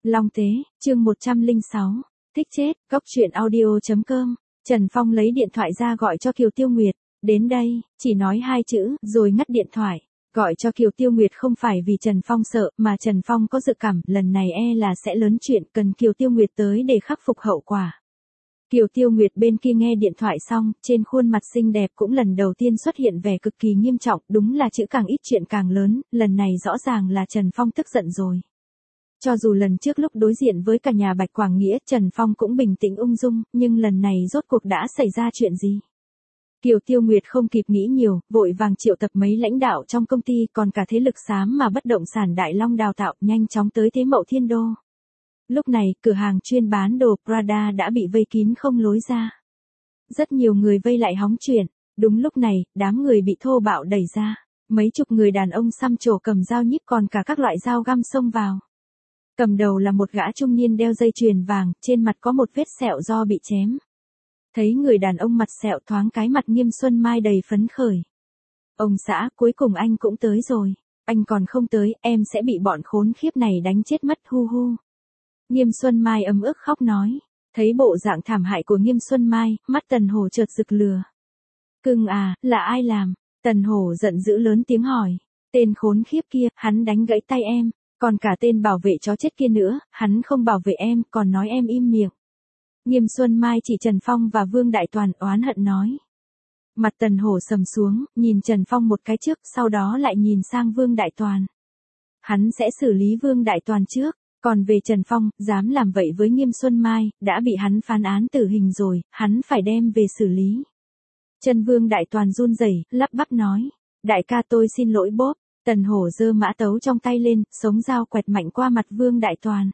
Long Tế, chương 106, thích chết, cóc truyện audio.com, Trần Phong lấy điện thoại ra gọi cho Kiều Tiêu Nguyệt, đến đây, chỉ nói 2 chữ, rồi ngắt điện thoại. Gọi cho Kiều Tiêu Nguyệt không phải vì Trần Phong sợ, mà Trần Phong có dự cảm, lần này là sẽ lớn chuyện, cần Kiều Tiêu Nguyệt tới để khắc phục hậu quả. Kiều Tiêu Nguyệt bên kia nghe điện thoại xong, trên khuôn mặt xinh đẹp cũng lần đầu tiên xuất hiện vẻ cực kỳ nghiêm trọng, đúng là chữ càng ít chuyện càng lớn, lần này rõ ràng là Trần Phong tức giận rồi. Cho dù lần trước lúc đối diện với cả nhà Bạch Quảng Nghĩa, Trần Phong cũng bình tĩnh ung dung, nhưng lần này rốt cuộc đã xảy ra chuyện gì? Kiều Tiêu Nguyệt không kịp nghĩ nhiều, vội vàng triệu tập mấy lãnh đạo trong công ty, còn cả thế lực xám mà bất động sản Đại Long đào tạo, nhanh chóng tới Thế Mậu Thiên Đô. Lúc này, cửa hàng chuyên bán đồ Prada đã bị vây kín không lối ra. Rất nhiều người vây lại hóng chuyện. Đúng lúc này, đám người bị thô bạo đẩy ra. Mấy chục người đàn ông xăm trổ cầm dao nhíp, còn cả các loại dao găm xông vào. Cầm đầu là một gã trung niên đeo dây chuyền vàng, trên mặt có một vết sẹo do bị chém. Thấy người đàn ông mặt sẹo, thoáng cái mặt Nghiêm Xuân Mai đầy phấn khởi. Ông xã, cuối cùng anh cũng tới rồi. Anh còn không tới, em sẽ bị bọn khốn khiếp này đánh chết mất, hu hu. Nghiêm Xuân Mai ấm ức khóc nói. Thấy bộ dạng thảm hại của Nghiêm Xuân Mai, mắt Tần Hổ chợt rực lửa. Cưng à, là ai làm? Tần Hổ giận dữ lớn tiếng hỏi. Tên khốn khiếp kia, hắn đánh gãy tay em. Còn cả tên bảo vệ chó chết kia nữa, hắn không bảo vệ em, còn nói em im miệng. Nghiêm Xuân Mai chỉ Trần Phong và Vương Đại Toàn oán hận nói. Mặt Tần Hổ sầm xuống, nhìn Trần Phong một cái trước, sau đó lại nhìn sang Vương Đại Toàn. Hắn sẽ xử lý Vương Đại Toàn trước, còn về Trần Phong, dám làm vậy với Nghiêm Xuân Mai, đã bị hắn phán án tử hình rồi, hắn phải đem về xử lý. Chân Vương Đại Toàn run rẩy, lắp bắp nói. Đại ca tôi xin lỗi bốp. Tần Hổ giơ mã tấu trong tay lên, sống dao quẹt mạnh qua mặt Vương Đại Toàn.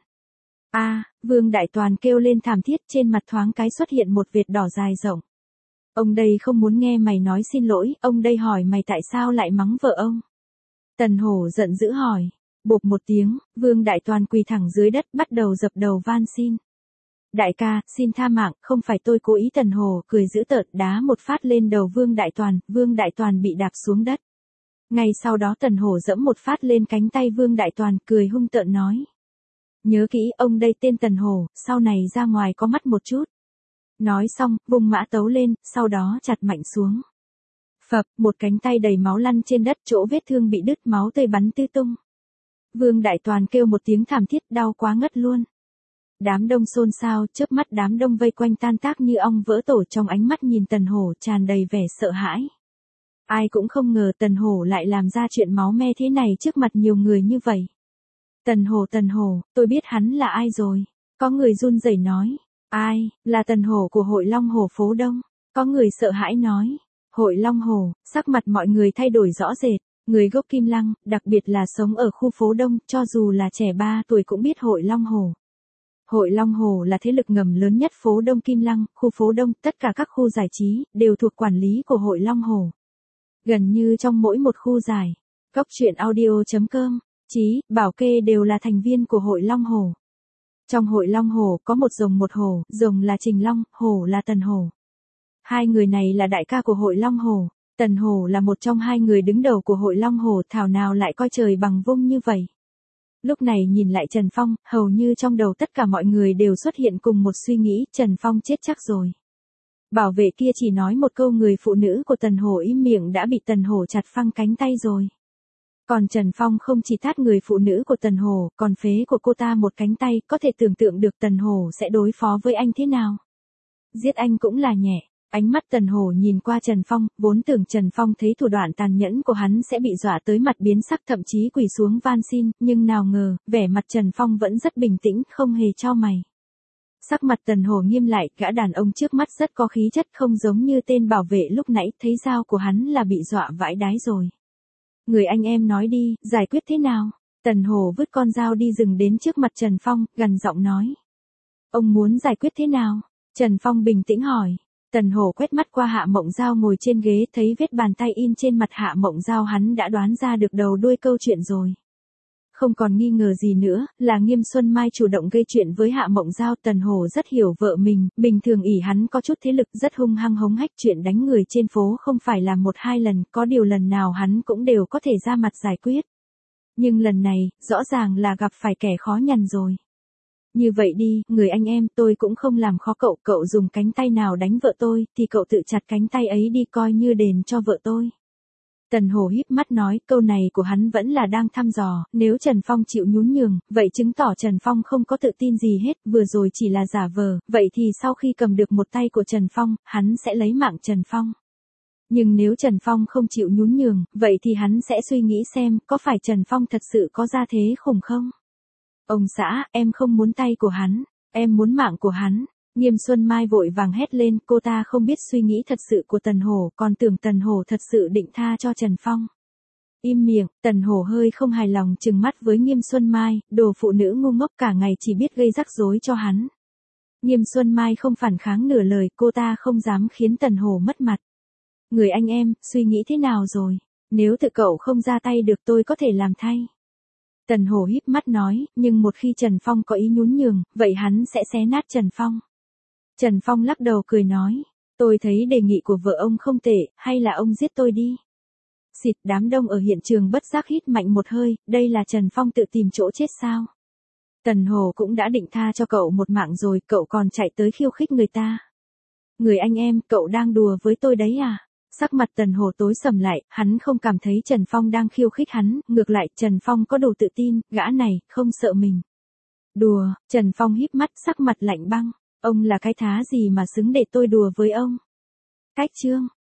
Vương Đại Toàn kêu lên thảm thiết, trên mặt thoáng cái xuất hiện một vệt đỏ dài rộng. Ông đây không muốn nghe mày nói xin lỗi, ông đây hỏi mày tại sao lại mắng vợ ông. Tần Hổ giận dữ hỏi. Bộp một tiếng, Vương Đại Toàn quỳ thẳng dưới đất, bắt đầu dập đầu van xin. Đại ca, xin tha mạng, không phải tôi cố ý. Tần Hổ cười dữ tợn đá một phát lên đầu Vương Đại Toàn bị đạp xuống đất. Ngay sau đó Tần Hổ giẫm một phát lên cánh tay Vương Đại Toàn, cười hung tợn nói. Nhớ kỹ, ông đây tên Tần Hổ, sau này ra ngoài có mắt một chút. Nói xong, vung mã tấu lên, sau đó chặt mạnh xuống. Phập, một cánh tay đầy máu lăn trên đất, chỗ vết thương bị đứt, máu tươi bắn tứ tung. Vương Đại Toàn kêu một tiếng thảm thiết, đau quá ngất luôn. Đám đông xôn xao, chớp mắt đám đông vây quanh tan tác như ong vỡ tổ, trong ánh mắt nhìn Tần Hổ tràn đầy vẻ sợ hãi. Ai cũng không ngờ Tần Hổ lại làm ra chuyện máu me thế này trước mặt nhiều người như vậy. Tần Hổ, tôi biết hắn là ai rồi. Có người run rẩy nói. Ai, là Tần Hổ của Hội Long Hổ phố Đông. Có người sợ hãi nói. Hội Long Hổ, sắc mặt mọi người thay đổi rõ rệt. Người gốc Kim Lăng, đặc biệt là sống ở khu phố Đông, cho dù là trẻ 3 tuổi cũng biết Hội Long Hổ. Hội Long Hổ là thế lực ngầm lớn nhất phố Đông Kim Lăng, khu phố Đông, tất cả các khu giải trí, đều thuộc quản lý của Hội Long Hổ. Gần như trong mỗi một khu giải, cóc truyện audio.com, Chí, Bảo Kê đều là thành viên của Hội Long Hổ. Trong Hội Long Hổ có một rồng một hổ, rồng là Trình Long, hổ là Tần Hổ. Hai người này là đại ca của Hội Long Hổ. Tần Hổ là một trong hai người đứng đầu của Hội Long Hổ, thảo nào lại coi trời bằng vung như vậy. Lúc này nhìn lại Trần Phong, hầu như trong đầu tất cả mọi người đều xuất hiện cùng một suy nghĩ, Trần Phong chết chắc rồi. Bảo vệ kia chỉ nói một câu, người phụ nữ của Tần Hổ im miệng đã bị Tần Hổ chặt phăng cánh tay rồi. Còn Trần Phong không chỉ tát người phụ nữ của Tần Hổ, còn phế của cô ta một cánh tay, có thể tưởng tượng được Tần Hổ sẽ đối phó với anh thế nào. Giết anh cũng là nhẹ. Ánh mắt Tần Hổ nhìn qua Trần Phong, vốn tưởng Trần Phong thấy thủ đoạn tàn nhẫn của hắn sẽ bị dọa tới mặt biến sắc, thậm chí quỳ xuống van xin, nhưng nào ngờ, vẻ mặt Trần Phong vẫn rất bình tĩnh, không hề chau mày. Sắc mặt Tần Hổ nghiêm lại, gã đàn ông trước mắt rất có khí chất, không giống như tên bảo vệ lúc nãy, thấy dao của hắn là bị dọa vãi đái rồi. Người anh em nói đi, giải quyết thế nào? Tần Hổ vứt con dao đi rừng đến trước mặt Trần Phong, gằn giọng nói. Ông muốn giải quyết thế nào? Trần Phong bình tĩnh hỏi. Tần Hổ quét mắt qua Hạ Mộng Giao ngồi trên ghế, thấy vết bàn tay in trên mặt Hạ Mộng Giao, hắn đã đoán ra được đầu đuôi câu chuyện rồi. Không còn nghi ngờ gì nữa, là Nghiêm Xuân Mai chủ động gây chuyện với Hạ Mộng Giao. Tần Hổ rất hiểu vợ mình, bình thường ỷ hắn có chút thế lực, rất hung hăng hống hách, chuyện đánh người trên phố không phải là 1-2 lần, có điều lần nào hắn cũng đều có thể ra mặt giải quyết. Nhưng lần này, rõ ràng là gặp phải kẻ khó nhằn rồi. Như vậy đi, người anh em, tôi cũng không làm khó cậu, cậu dùng cánh tay nào đánh vợ tôi, thì cậu tự chặt cánh tay ấy đi coi như đền cho vợ tôi. Tần Hổ híp mắt nói, câu này của hắn vẫn là đang thăm dò, nếu Trần Phong chịu nhún nhường, vậy chứng tỏ Trần Phong không có tự tin gì hết, vừa rồi chỉ là giả vờ, vậy thì sau khi cầm được một tay của Trần Phong, hắn sẽ lấy mạng Trần Phong. Nhưng nếu Trần Phong không chịu nhún nhường, vậy thì hắn sẽ suy nghĩ xem, có phải Trần Phong thật sự có gia thế khủng không? Ông xã, em không muốn tay của hắn, em muốn mạng của hắn. Nghiêm Xuân Mai vội vàng hét lên, cô ta không biết suy nghĩ thật sự của Tần Hổ, còn tưởng Tần Hổ thật sự định tha cho Trần Phong. Im miệng, Tần Hổ hơi không hài lòng trừng mắt với Nghiêm Xuân Mai, đồ phụ nữ ngu ngốc cả ngày chỉ biết gây rắc rối cho hắn. Nghiêm Xuân Mai không phản kháng nửa lời, cô ta không dám khiến Tần Hổ mất mặt. Người anh em, suy nghĩ thế nào rồi? Nếu tự cậu không ra tay được tôi có thể làm thay. Tần Hổ híp mắt nói, nhưng một khi Trần Phong có ý nhún nhường, vậy hắn sẽ xé nát Trần Phong. Trần Phong lắc đầu cười nói, tôi thấy đề nghị của vợ ông không tệ, hay là ông giết tôi đi. Xịt, đám đông ở hiện trường bất giác hít mạnh một hơi, đây là Trần Phong tự tìm chỗ chết sao? Tần Hổ cũng đã định tha cho cậu một mạng rồi, cậu còn chạy tới khiêu khích người ta. Người anh em, cậu đang đùa với tôi đấy à? Sắc mặt Tần Hổ tối sầm lại, hắn không cảm thấy Trần Phong đang khiêu khích hắn, ngược lại, Trần Phong có đủ tự tin, gã này, không sợ mình. Đùa, Trần Phong híp mắt, sắc mặt lạnh băng, ông là cái thá gì mà xứng để tôi đùa với ông? Cách chương.